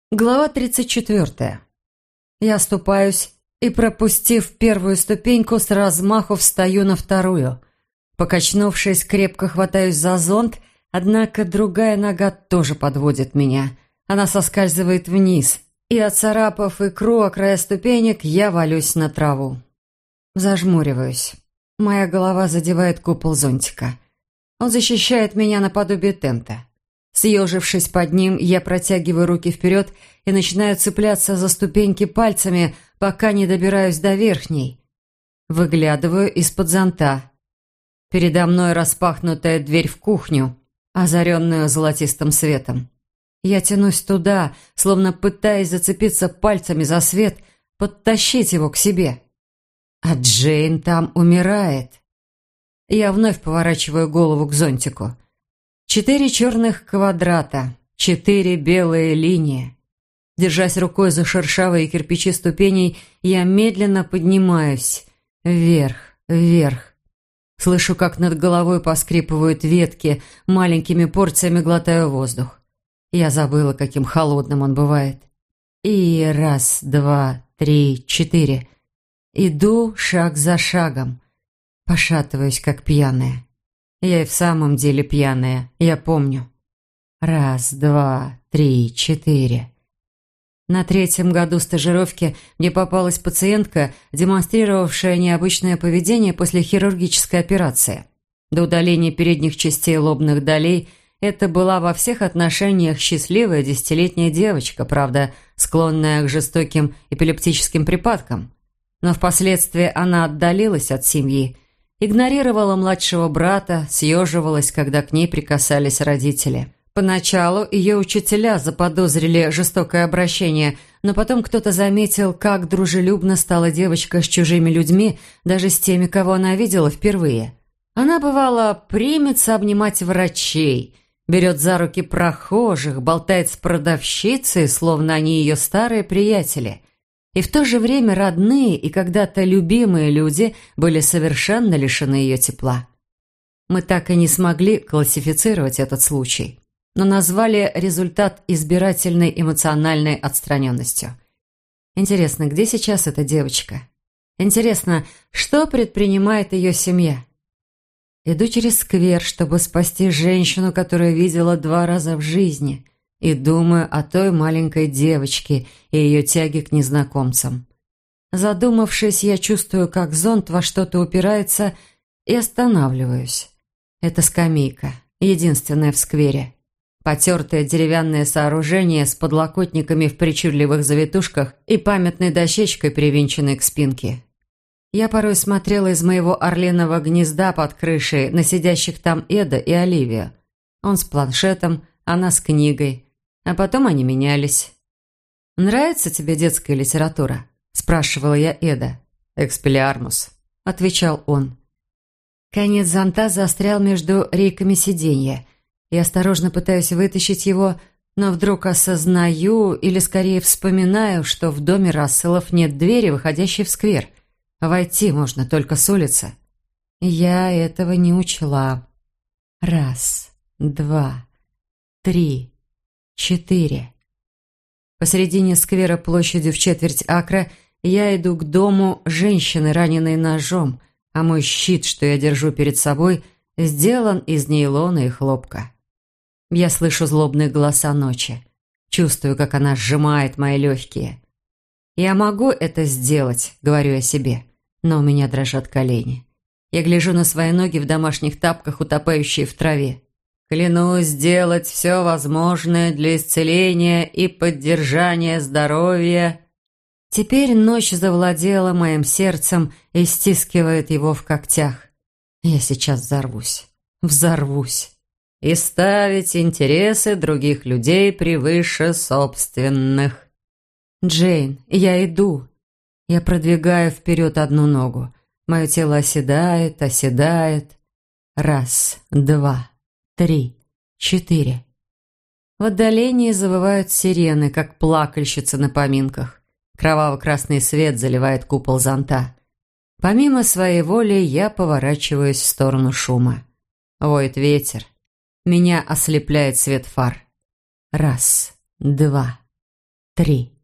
Глава 34. Я оступаюсь и, пропустив первую ступеньку, с размаху встаю на вторую. Покачнувшись, крепко хватаюсь за зонт, однако другая нога тоже подводит меня. Она соскальзывает вниз, и, оцарапав икру о края ступенек, я валюсь на траву. Зажмуриваюсь. Моя голова задевает купол зонтика. Он защищает меня наподобие тента. Съежившись под ним, я протягиваю руки вперед и начинаю цепляться за ступеньки пальцами, пока не добираюсь до верхней. Выглядываю из-под зонта. Передо мной распахнутая дверь в кухню, озаренную золотистым светом. Я тянусь туда, словно пытаясь зацепиться пальцами за свет, подтащить его к себе. А Джейн там умирает. Я вновь поворачиваю голову к зонтику. 4 черных квадрата, 4 белые линии. Держась рукой за шершавые кирпичи ступеней, я медленно поднимаюсь. Вверх, вверх. Слышу, как над головой поскрипывают ветки, маленькими порциями глотаю воздух. Я забыла, каким холодным он бывает. И 1, 2, 3, 4. Иду шаг за шагом. Пошатываюсь, как пьяная. Я и в самом деле пьяная, я помню. 1, 2, 3, 4. На 3-м году стажировки мне попалась пациентка, демонстрировавшая необычное поведение после хирургической операции. До удаления передних частей лобных долей это была во всех отношениях счастливая 10-летняя девочка, правда, склонная к жестоким эпилептическим припадкам. Но впоследствии она отдалилась от семьи, игнорировала младшего брата, съеживалась, когда к ней прикасались родители. Поначалу ее учителя заподозрили жестокое обращение, но потом кто-то заметил, как дружелюбно стала девочка с чужими людьми, даже с теми, кого она видела впервые. Она, бывало, примется обнимать врачей, берет за руки прохожих, болтает с продавщицей, словно они ее старые приятели. И в то же время родные и когда-то любимые люди были совершенно лишены ее тепла. Мы так и не смогли классифицировать этот случай, но назвали результат избирательной эмоциональной отстраненностью. Интересно, где сейчас эта девочка? Интересно, что предпринимает ее семья? Иду через сквер, чтобы спасти женщину, которую видела 2 раза в жизни, и думаю о той маленькой девочке и ее тяге к незнакомцам. Задумавшись, я чувствую, как зонт во что-то упирается, и останавливаюсь. Это скамейка, единственная в сквере. Потертое деревянное сооружение с подлокотниками в причудливых завитушках и памятной дощечкой, привинченной к спинке. Я порой смотрела из моего орлиного гнезда под крышей на сидящих там Эда и Оливию. Он с планшетом, она с книгой. А потом они менялись. «Нравится тебе детская литература?» – спрашивала я Эда. «Экспеллиармус», – отвечал он. Конец зонта застрял между рейками сиденья. Я осторожно пытаюсь вытащить его, но вдруг осознаю, или скорее вспоминаю, что в доме Расселов нет двери, выходящей в сквер. Войти можно только с улицы. Я этого не учла. 1, 2, 3, 4. Посредине сквера площадью в четверть акра я иду к дому женщины, раненой ножом, а мой щит, что я держу перед собой, сделан из нейлона и хлопка. Я слышу злобные голоса ночи, чувствую, как она сжимает мои легкие. «Я могу это сделать», — говорю я себе, но у меня дрожат колени. Я гляжу на свои ноги в домашних тапках, утопающие в траве. «Клянусь сделать все возможное для исцеления и поддержания здоровья». Теперь ночь завладела моим сердцем и стискивает его в когтях. Я сейчас взорвусь. «И ставить интересы других людей превыше собственных». «Джейн, я иду». Я продвигаю вперед одну ногу. Мое тело оседает. 1, 2, 3, 4. В отдалении завывают сирены, как плакальщицы на поминках. Кроваво-красный свет заливает купол зонта. Помимо своей воли я поворачиваюсь в сторону шума. Воет ветер. Меня ослепляет свет фар. 1, 2, 3.